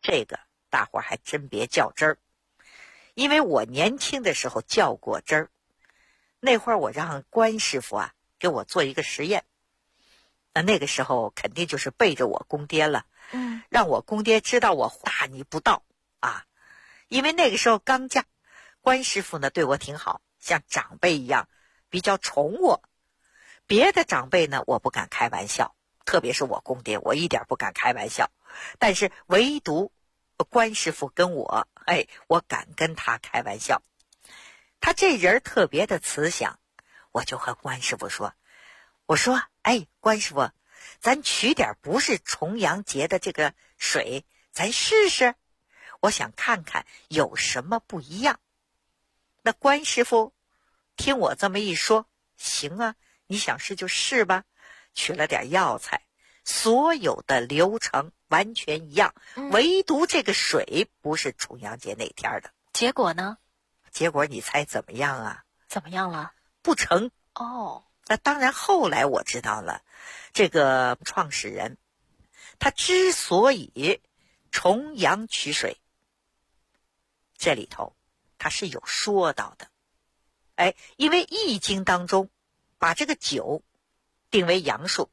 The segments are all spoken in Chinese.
这个大伙儿还真别较真儿，因为我年轻的时候较过真儿。那会儿我让关师傅啊给我做一个实验，那个时候肯定就是背着我公爹了，让我公爹知道我大逆不道啊。因为那个时候刚嫁，关师傅呢对我挺好，像长辈一样比较宠我。别的长辈呢我不敢开玩笑，特别是我公爹，我一点不敢开玩笑，但是唯独关师傅跟我，我敢跟他开玩笑。他这人特别的慈祥，我就和关师傅说，我说关师傅，咱取点不是重阳节的这个水，咱试试，我想看看有什么不一样。那关师傅听我这么一说，行啊，你想试就试吧，取了点药材，所有的流程完全一样，唯独这个水不是重阳节那天的。 结果呢？ 结果你猜怎么样啊？ 怎么样了？ 不成。那当然后来我知道了，这个创始人他之所以重阳取水，这里头他是有说到的。因为易经当中把这个九定为阳数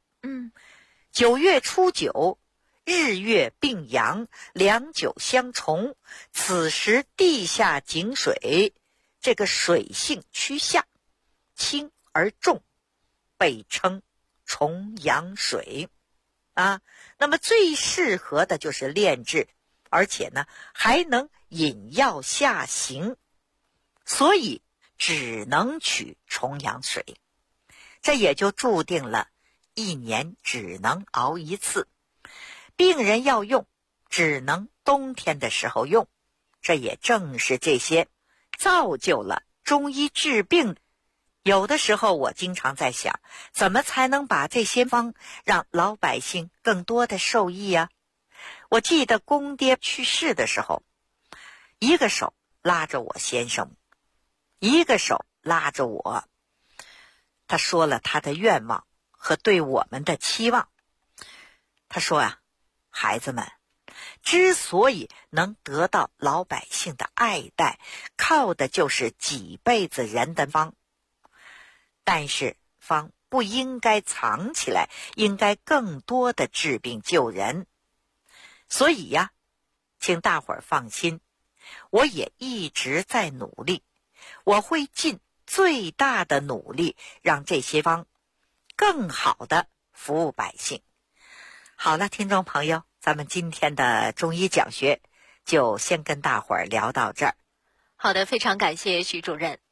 ，9月初九，日月并阳，两九相重，此时地下井水，这个水性趋下，轻而重，被称重阳水啊。那么最适合的就是炼制，而且呢还能引药下行，所以只能取重阳水。这也就注定了一年只能熬一次，病人要用只能冬天的时候用。这也正是这些造就了中医治病。有的时候我经常在想，怎么才能把这些方让老百姓更多的受益啊？我记得公爹去世的时候，一个手拉着我先生，一个手拉着我，他说了他的愿望和对我们的期望。他说啊，孩子们之所以能得到老百姓的爱戴，靠的就是几辈子人的方，但是方不应该藏起来，应该更多的治病救人。所以呀，请大伙儿放心，我也一直在努力，我会尽最大的努力让这些方更好的服务百姓。好了，听众朋友，咱们今天的中医讲学就先跟大伙儿聊到这儿。 好的，非常感谢徐主任。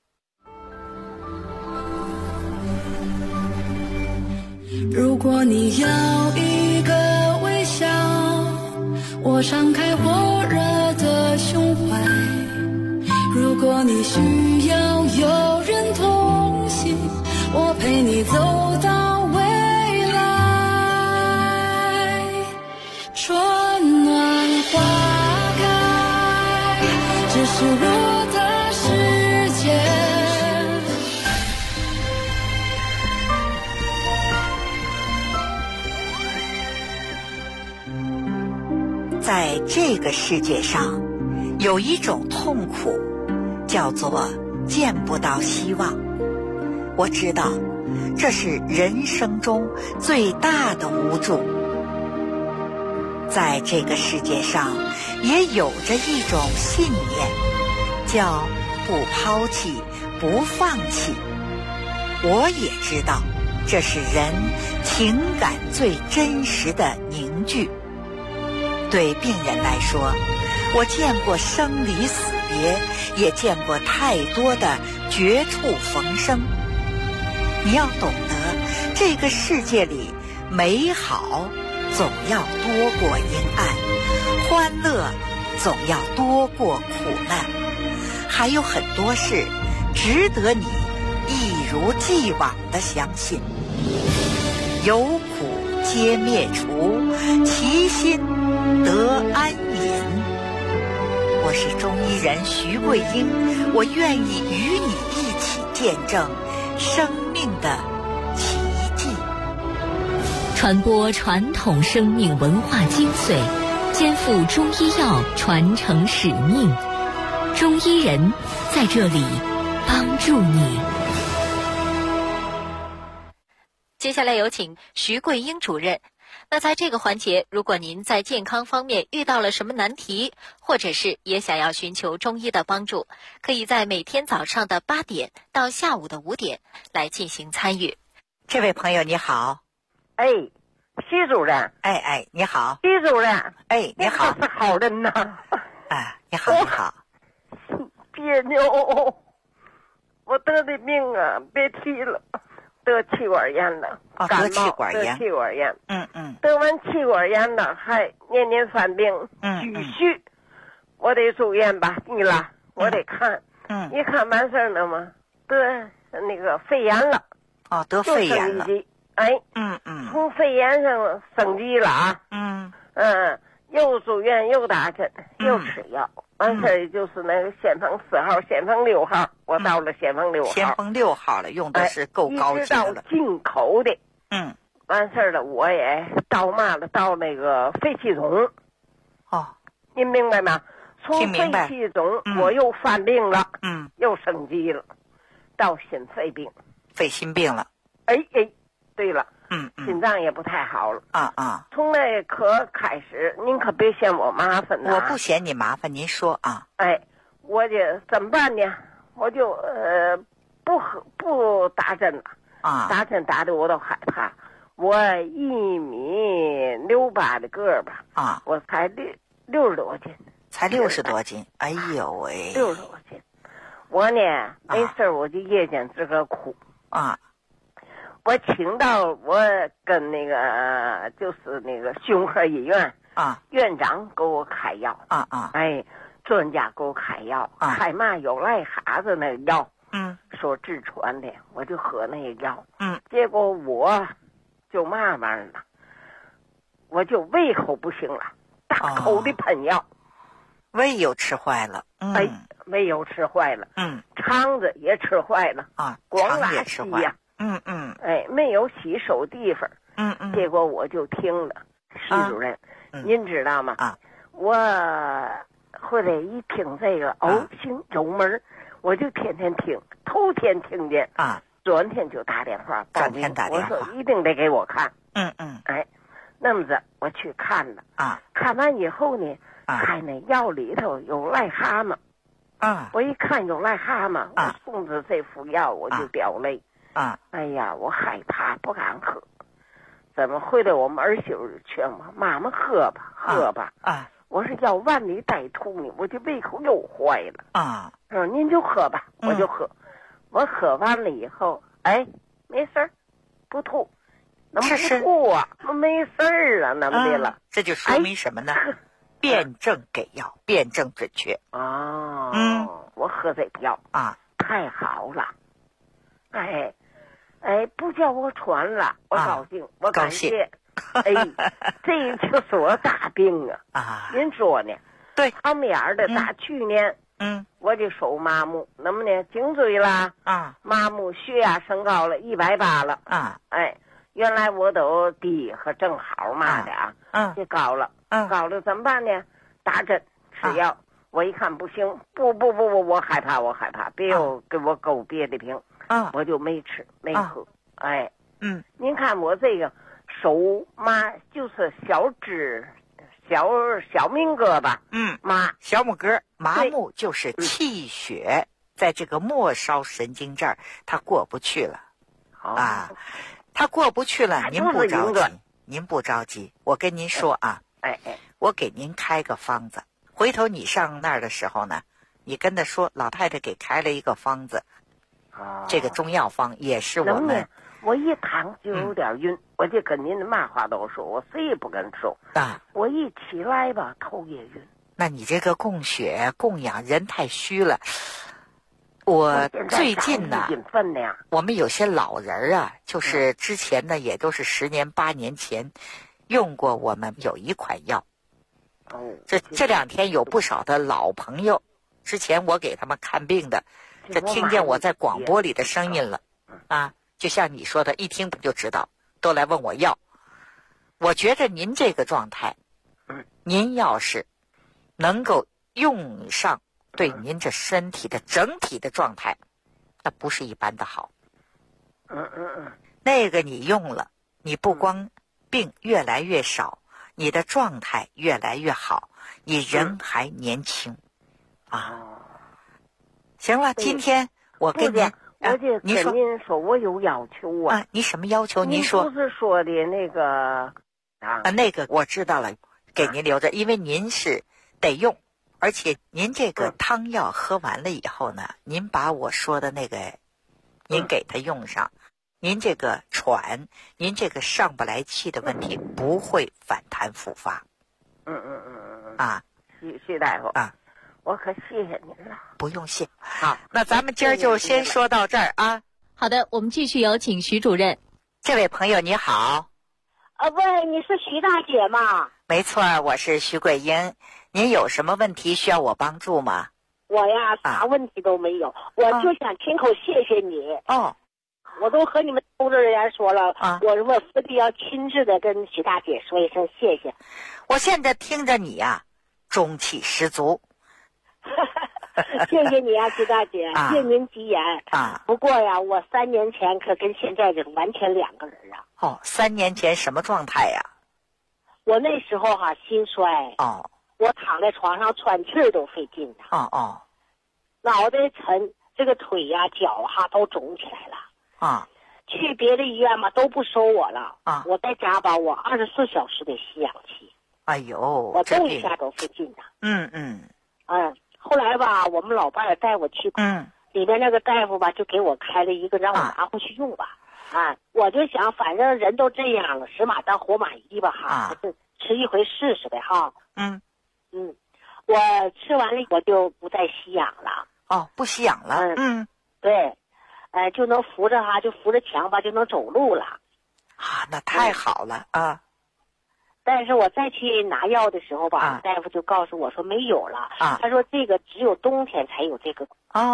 如果你要一个微笑，我敞开火热的胸怀。如果你需要有人同行，我陪你走到未来。春暖花开，这是我的世界。 在这个世界上，有一种痛苦叫做见不到希望。我知道这是人生中最大的无助。在这个世界上也有着一种信念，叫不抛弃不放弃。我也知道这是人情感最真实的凝聚。对病人来说，我见过生离死别，也见过太多的绝处逢生。你要懂得，这个世界里美好总要多过阴暗，欢乐总要多过苦难，还有很多事值得你一如既往的相信。有苦皆灭除，其心得安隐。我是中医人徐桂英，我愿意与你一起见证生命的奇迹， 传播传统生命文化精髓， 肩负中医药传承使命，中医人在这里帮助你。接下来有请徐桂英主任。那在这个环节，如果您在健康方面遇到了什么难题，或者是也想要寻求中医的帮助，可以在每天早上的8点到下午的5点来进行参与。 这位朋友你好。 哎，徐主任。 哎，你好。 徐主任。 哎，你好。 你是好人呐。 哎，你好，你好。 别扭，我得的病啊，别提了。得气管炎了， 得气管炎， 得气管炎， 得完气管炎了，还年年犯病，继续，我得住院吧，你了，我得看，一看完事儿了嘛，得那个肺炎了， 得肺炎了， 哎，从肺炎上升级了啊，又住院又打针又吃药。完事儿就是那个先锋4号、先锋6号，我到了先锋6号。 先锋6号了，用的是够高级的了。 一直到进口的。完事儿了，我也到到那个肺气肿。您明白吗？从肺气肿，我又犯病了。又升级了，到心肺病。 肺心病了。 哎，对了。心脏也不太好了。从那可开始，您可别嫌我麻烦呐。 我不嫌你麻烦，您说啊。 哎，我就怎么办呢？我就不打针了。打针打的我都害怕。我1.68米的个儿吧。我才60多斤。 才60多斤？哎呦喂 ！60多斤。我呢，没事我就夜间自个哭。我请到我跟那个就是那个胸科医院院长给我开药哎，专家给我开药开嘛有癞蛤子那个药说治喘的，我就喝那个药结果我就慢慢了，我就胃口不行了，大口的喷药， 胃又吃坏了哎，胃又吃坏了肠子也吃坏了光拉稀呀哎，没有洗手地方结果我就听了徐主任您知道吗我回来一听这个行有门我就天天听，头天听见昨天就打电话报名，我说一定得给我看哎，那么着我去看了看完以后呢开那药里头有癞蛤蟆我一看有癞蛤蟆我送着这副药我就掉泪哎呀，我害怕不敢喝。怎么回来我们儿媳妇劝我妈妈喝吧喝吧我说要万里带吐呢，我这胃口又坏了说您就喝吧我就喝我喝完了以后哎没事儿不吐那么不吐啊没事儿啊那么的了这就说明什么呢辩证给药辩证准确我喝这个药太好了哎，不叫我喘了，我高兴，我感谢。哎，这就是我大病您说呢？ 对， 旁边的打去年，我就手麻木，那么呢，颈椎啦，麻木，血压升高了180了哎，原来我都低和正好嘛的就高了，高了怎么办呢？打针吃药，我一看不行，不，我害怕，别又给我勾别的病。我就没吃没喝哎您看我这个手麻就是小明哥吧麻小拇哥麻木就是气血在这个末梢神经这儿它过不去了它过不去了您不着急我跟您说我给您开个方子回头你上那儿的时候呢你跟他说老太太给开了一个方子这个中药方也是我们我一躺就有点晕我就跟您的嘛话都说我谁也不敢说我一起来吧头也晕那你这个供血供养人太虚了我最近呢我们有些老人就是之前呢也都是10年8年前用过我们有一款药这2天有不少的老朋友之前我给他们看病的这听见我在广播里的声音了就像你说的一听不就知道都来问我要我觉着您这个状态您要是能够用上，对您这身体的整体的状态，那不是一般的好。那个你用了，你不光病越来越少，你的状态越来越好，你人还年轻行了，今天我跟您我就跟您说，我有要求啊。 你什么要求？您说。 不是说的那个那个我知道了，给您留着，因为您是得用，而且您这个汤药喝完了以后呢，您把我说的那个，您给他用上，您这个喘，您这个上不来气的问题不会反弹复发。 谢大夫我可谢谢您了。 不用谢。好，那咱们今儿就先说到这儿啊。 好的，我们继续有请徐主任。 这位朋友你好。 喂，你是徐大姐吗？ 没错，我是徐桂英。您有什么问题需要我帮助吗？ 我呀，啥问题都没有，我就想亲口谢谢你。我都和你们工作人员说了，我非得要亲自的跟徐大姐说一声谢谢。 我现在听着你呀，中气十足。 谢谢你啊，徐大姐，谢您吉言不过呀，我3年前可跟现在这完全2个人啊。 3年前什么状态呀？ 我那时候心衰。我躺在床上喘气儿都费劲的。脑袋沉，这个腿呀、脚都肿起来了。去别的医院嘛都不收我了。我在家吧，我24小时得吸氧气。 哎呦， 我动一下都费劲的。后来吧，我们老伴儿带我去，里面那个大夫吧，就给我开了一个，让我拿回去用吧。我就想，反正人都这样了，死马当活马医吧吃一回试试呗我吃完了，我就不再吸氧了。 不吸氧了。 对，就能扶着就扶着墙吧，就能走路了。 那太好了但是我再去拿药的时候吧，大夫就告诉我说没有了。他说这个只有冬天才有这个。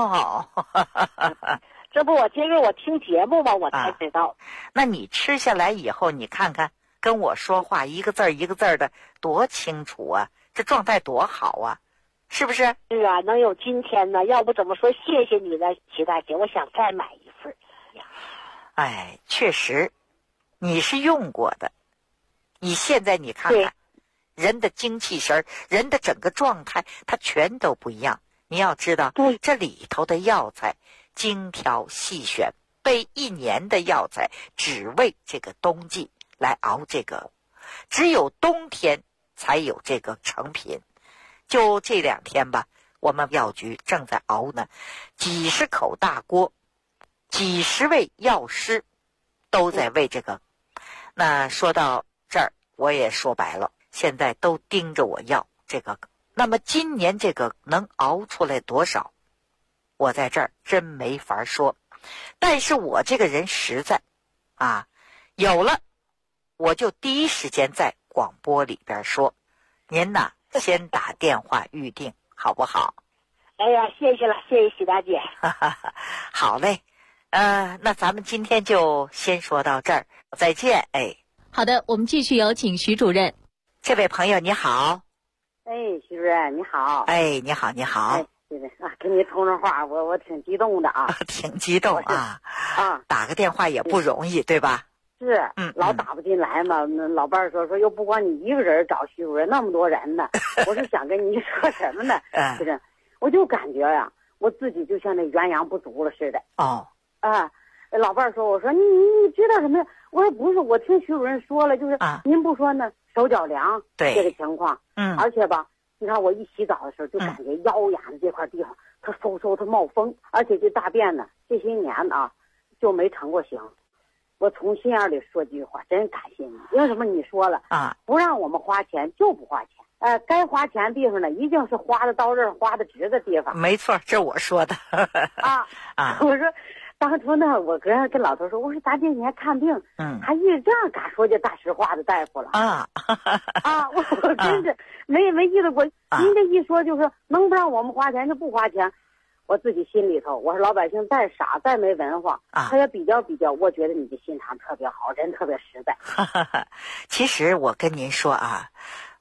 这不我今儿我听节目嘛，我才知道。 那你吃下来以后，你看看跟我说话一个字儿一个字儿的多清楚啊，这状态多好啊，是不是？ 是啊，能有今天呢，要不怎么说谢谢你呢，齐大姐，我想再买一份。 确实你是用过的，你现在你看看人的精气神，人的整个状态它全都不一样。你要知道这里头的药材精挑细选，备1年的药材只为这个冬季来熬这个，只有冬天才有这个成品。就这2天吧，我们药局正在熬呢，几十口大锅，几十位药师都在为这个。那说到这儿，我也说白了，现在都盯着我要这个。那么今年这个能熬出来多少，我在这儿真没法说。但是我这个人实在有了我就第一时间在广播里边说，您呐先打电话预定好不好？ 哎呀，谢谢了，谢谢许大姐。 好嘞，那咱们今天就先说到这儿，再见。 好的，我们继续有请徐主任。 这位朋友你好。 徐主任你好。 你好你好。 跟你通上话，我挺激动的挺激动打个电话也不容易对吧？ 是，老打不进来嘛。老伴儿说又不光你一个人找徐主任，那么多人呢。我是想跟你说什么呢？就是我就感觉我自己就像那元阳不足了似的。老伴儿说，我说你知道什么？我说不是，我听徐主任说了，就是您不说呢，手脚凉这个情况。而且吧，你看我一洗澡的时候就感觉腰眼的这块地方它嗖它冒风，而且这大便呢这些年就没成过形。我从心眼里说句话，真感谢你。因为什么？你说了不让我们花钱就不花钱，该花钱的地方呢，一定是花的到刃、花的直的地方。 没错，这我说的。 我说当初呢，我跟老头说，我说咱这年看病，还一直这样敢说句大实话的大夫了我真是没遇到过。您这一说就是能不让我们花钱就不花钱。我自己心里头，我说老百姓再傻再没文化他也比较，我觉得你的心肠特别好，人特别实在。 其实我跟您说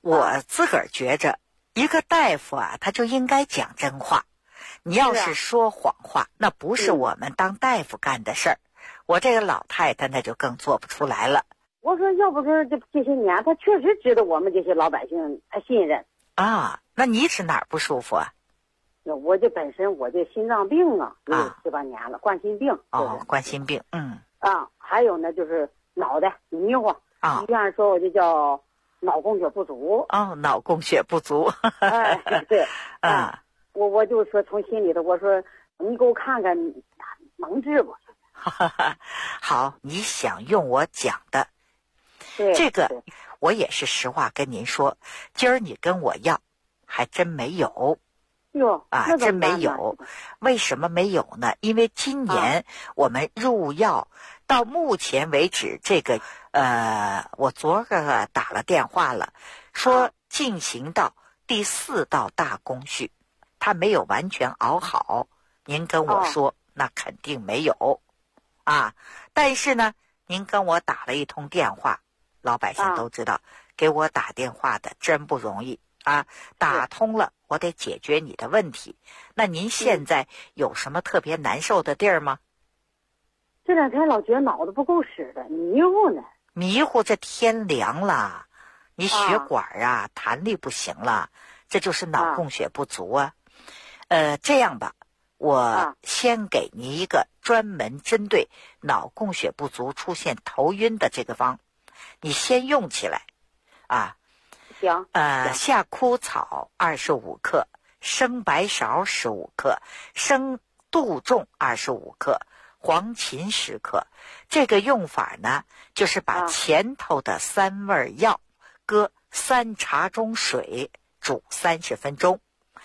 我自个儿觉着，一个大夫啊，他就应该讲真话。你要是说谎话，那不是我们当大夫干的事儿。我这个老太太那就更做不出来了。 我说要不是这些年，他确实值得我们这些老百姓他信任啊。那你是哪儿不舒服啊？ 我这本身我这心脏病啊，有7、8年了，冠心病。 哦，冠心病， 还有呢就是脑袋迷糊啊。医院说我这叫脑供血不足。 哦，脑供血不足。 哎，对啊，我就说从心里头，我说你给我看看能治不？ 好，你想用我讲的，这个我也是实话跟您说，今儿你跟我要，还真没有。真没有。为什么没有呢？因为今年我们入药到目前为止，这个我昨个打了电话了，说进行到第4道大工序，它没有完全熬好。您跟我说，那肯定没有啊。但是呢，您跟我打了一通电话，老百姓都知道，给我打电话的真不容易啊。打通了，我得解决你的问题。那您现在有什么特别难受的地儿吗？ 这2天老觉得脑子不够使的，迷糊呢。 迷糊，这天凉了，你血管啊弹力不行了，这就是脑供血不足啊。这样吧，我先给你一个专门针对脑供血不足出现头晕的这个方，你先用起来啊。 行。 夏枯草25克，生白芍15克，生杜仲25克，黄芩10克。这个用法呢，就是把前头的3味药搁3茶盅水煮30分钟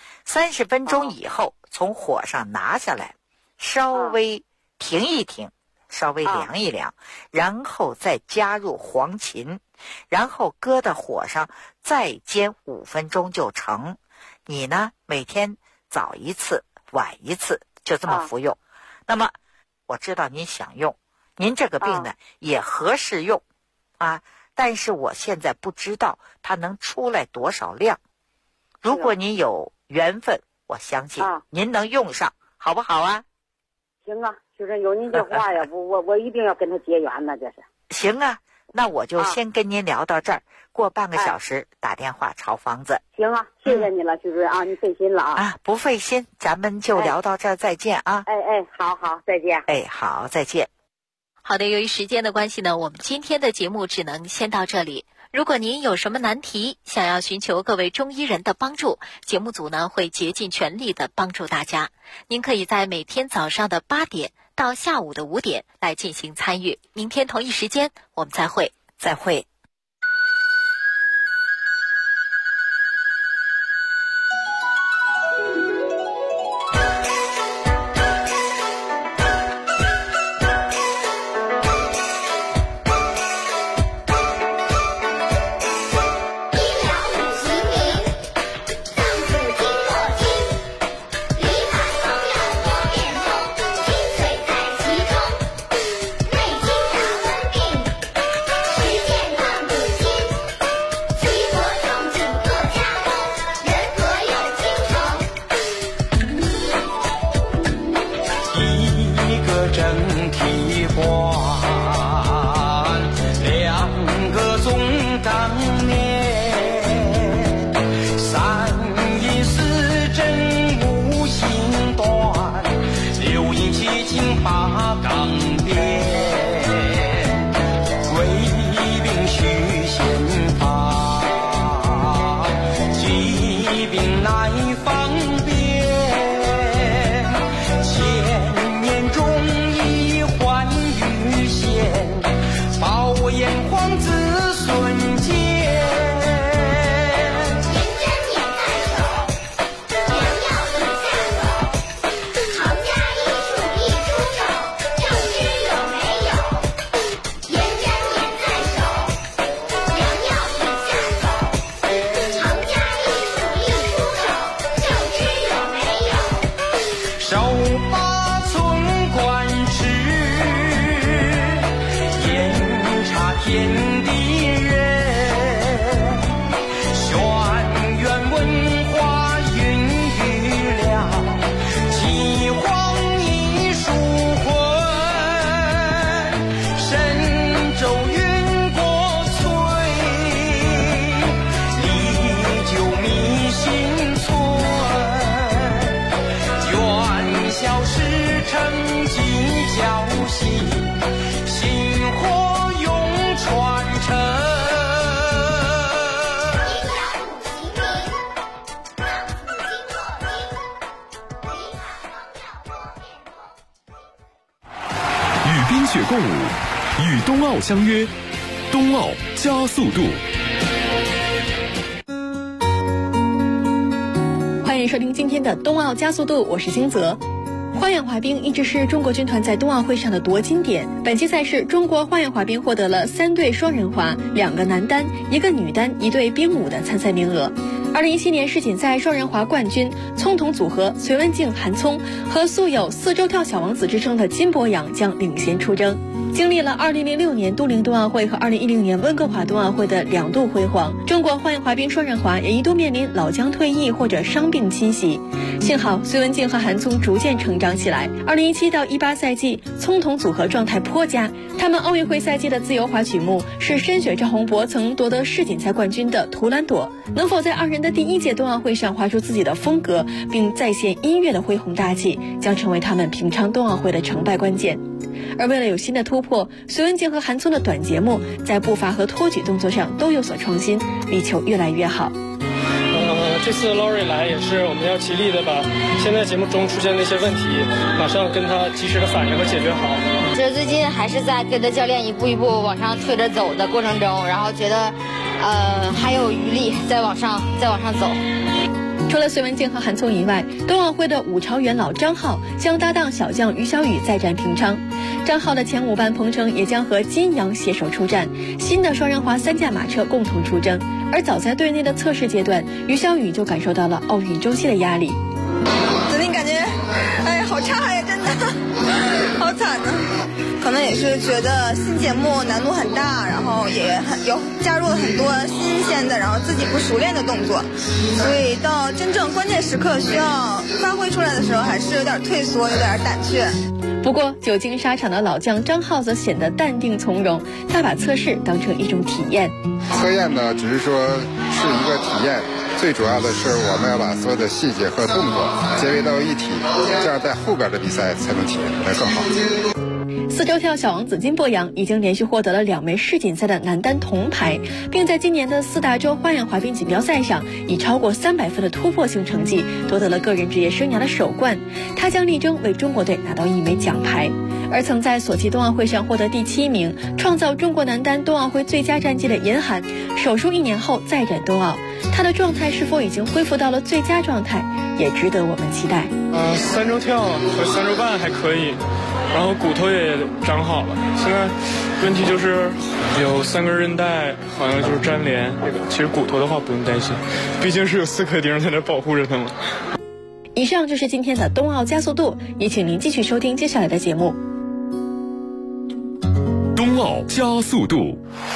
，30分钟以后从火上拿下来，稍微停一停，稍微凉一凉，然后再加入黄芩，然后搁到火上再煎5分钟就成。你呢，每天早一次晚一次，就这么服用。那么我知道您想用，您这个病呢也合适用啊，但是我现在不知道它能出来多少量。如果您有缘分，我相信您能用上，好不好啊？ 行啊，就是有您这话呀，我一定要跟他结缘呢，这是。 行啊，那我就先跟您聊到这儿，过半个小时打电话抄方子。 行啊，谢谢你了，徐主任啊，你费心了啊。 不费心，咱们就聊到这儿，再见啊。 好，再见。 好，再见。 好的，由于时间的关系呢，我们今天的节目只能先到这里。如果您有什么难题，想要寻求各位中医人的帮助，节目组呢会竭尽全力的帮助大家。您可以在每天早上的8点到下午的5点来进行参与。明天同一时间我们再会。 再会。 天地人。 血共舞，与冬奥相约，冬奥加速度。 欢迎收听今天的冬奥加速度，我是金泽。花样滑冰一直是中国军团在冬奥会上的夺金点。本期赛事，中国花样滑冰获得了3对双人滑、2个男单、1个女单、1对冰舞的参赛名额。2017年世锦赛双人滑冠军葱桶组合隋文静、韩聪和素有4周跳小王子之称的金博洋将领衔出征。经历了2006年都灵冬奥会和2010年温哥华冬奥会的2度辉煌，中国花样滑冰双人滑也一度面临老将退役或者伤病侵袭。幸好隋文静和韩聪逐渐成长起来。2017到18赛季，葱桶组合状态颇佳。他们奥运会赛季的自由滑曲目是深雪赵宏博曾夺得世锦赛冠军的《图兰朵》。能否在2人的第1届冬奥会上滑出自己的风格，并再现音乐的恢宏大气，将成为他们平昌冬奥会的成败关键。而为了有新的突破，隋文静和韩聪的短节目在步伐和托举动作上都有所创新，力求越来越好。 这次 Lori 来也是我们要极力的把现在节目中出现的一些问题马上跟他及时的反应和解决好。 这最近还是在跟着教练一步一步往上推着走的过程中，然后觉得还有余力再往上走。 除了隋文静和韩聪以外，冬奥会的5朝元老张浩将搭档小将于小雨再战平昌。张浩的前5班彭程也将和金阳携手出战，新的双人滑3驾马车共同出征。而早在队内的测试阶段，于小雨就感受到了奥运周期的压力。 昨天感觉，好差呀，真的，好惨啊！可能也是觉得新节目难度很大，然后也加入了很多新鲜的，然后自己不熟练的动作，所以到真正关键时刻需要发挥出来的时候，还是有点退缩，有点胆怯。 不过久经沙场的老将张浩则显得淡定从容，他把测试当成一种体验。 测验呢，只是说是一个体验，最主要的是我们要把所有的细节和动作结合到一体，这样在后边的比赛才能体验得更好。 4周跳小王子金博洋已经连续获得了2枚世锦赛的男单铜牌，并在今年的4大洲花样滑冰锦标赛上以超过300分的突破性成绩夺得了个人职业生涯的首冠。他将力争为中国队拿到1枚奖牌。而曾在索契冬奥会上获得第7名，创造中国男单冬奥会最佳战绩的严寒，手术1年后再战冬奥，他的状态是否已经恢复到了最佳状态，也值得我们期待。 3周跳和3周半还可以，然后骨头也长好了，现在问题就是有3根韧带好像就是粘连，其实骨头的话不用担心，毕竟是有4颗钉在那保护着他们。 以上就是今天的冬奥加速度，也请您继续收听接下来的节目。 冬奥加速度。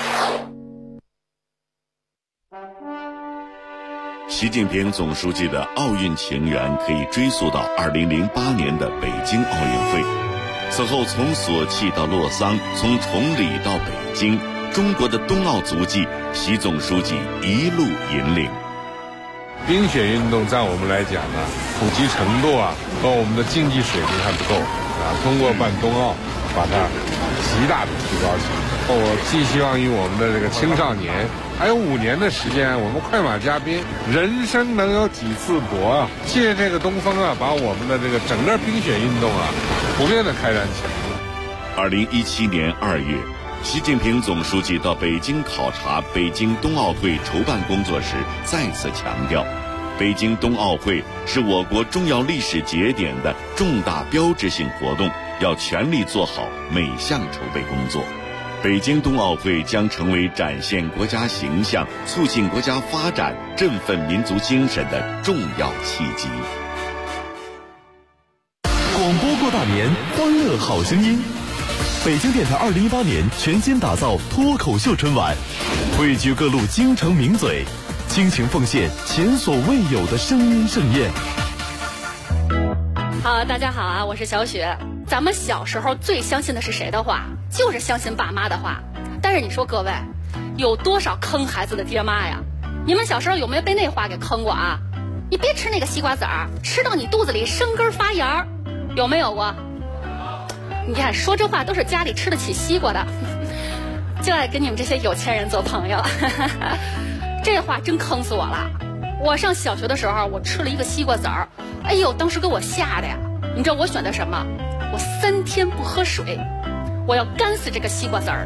习近平总书记的奥运情缘可以追溯到2008年的北京奥运会。此后从索契到洛桑，从崇礼到北京，中国的冬奥足迹，习总书记一路引领。 冰雪运动在我们来讲呢，普及程度和我们的竞技水平还不够通过办冬奥把它极大的提高起来。我寄希望于我们的这个青少年，还有5年的时间，我们快马加鞭，人生能有几次搏借这个东风把我们的这个整个冰雪运动普遍的开展起来。 2017年2月，习近平总书记到北京考察北京冬奥会筹办工作时，再次强调，北京冬奥会是我国重要历史节点的重大标志性活动，要全力做好每项筹备工作。北京冬奥会将成为展现国家形象、促进国家发展、振奋民族精神的重要契机。 广播过大年，欢乐好声音。北京电台2018年全新打造脱口秀春晚，汇聚各路京城名嘴，倾情奉献前所未有的声音盛宴。 好，大家好我是小雪。咱们小时候最相信的是谁的话？就是相信爸妈的话。但是你说各位，有多少坑孩子的爹妈呀？你们小时候有没有被那话给坑过你别吃那个西瓜籽儿，吃到你肚子里生根发芽，有没有过？你看说这话都是家里吃得起西瓜的，就爱跟你们这些有钱人做朋友。这话真坑死我了。我上小学的时候，我吃了一个西瓜籽儿，当时给我吓的呀。你知道我选的什么？我3天不喝水。 我要干死这个西瓜籽儿。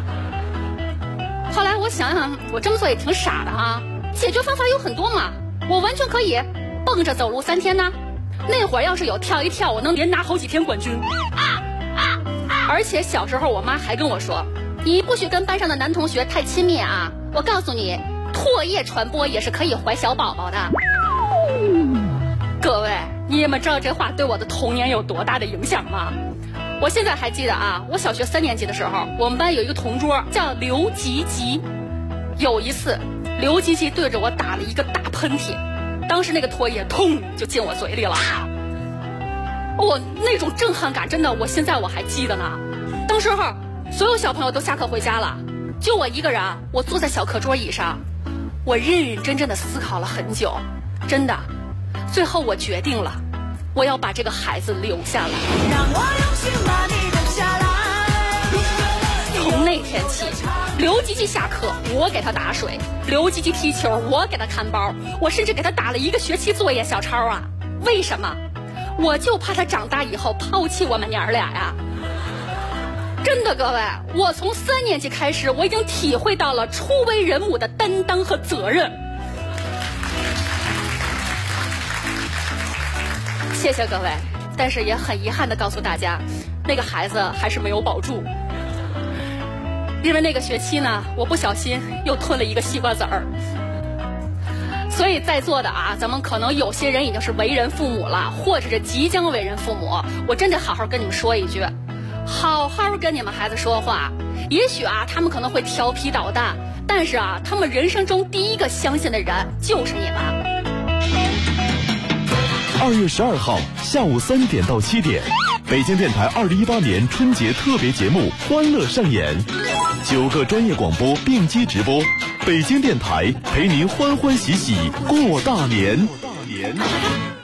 后来我想想，我这么做也挺傻的啊，解决方法有很多嘛，我完全可以蹦着走路3天呢。那会儿要是有跳一跳，我能连拿好几天冠军。而且小时候我妈还跟我说，你不许跟班上的男同学太亲密啊，我告诉你，唾液传播也是可以怀小宝宝的。各位，你们知道这话对我的童年有多大的影响吗？我现在还记得啊，我小学3年级的时候，我们班有一个同桌叫刘吉吉。有一次，刘吉吉对着我打了一个大喷嚏，当时那个唾液砰就进我嘴里了。那种震撼感真的，我现在我还记得呢。当时所有小朋友都下课回家了，就我一个人，我坐在小课桌椅上，我认认真真的思考了很久，真的，最后我决定了，我要把这个孩子留下来。让我用心把你留下来。从那天起，刘吉吉下课我给他打水，刘吉吉踢球我给他看包，我甚至给他打了1个学期作业小抄啊。为什么？我就怕他长大以后抛弃我们娘俩呀。真的，各位，我从3年级开始，我已经体会到了初为人母的担当和责任。谢谢各位，但是也很遗憾的告诉大家，那个孩子还是没有保住。因为那个学期呢，我不小心又吞了1个西瓜籽儿。所以在座的啊，咱们可能有些人已经是为人父母了，或者是即将为人父母，我真得好好跟你们说一句，好好跟你们孩子说话。也许啊，他们可能会调皮捣蛋，但是啊，他们人生中第一个相信的人就是你们。 2月12号下午3点到7点，北京电台2018年春节特别节目《欢乐上演》，9个专业广播并机直播，北京电台陪您欢欢喜喜过大年。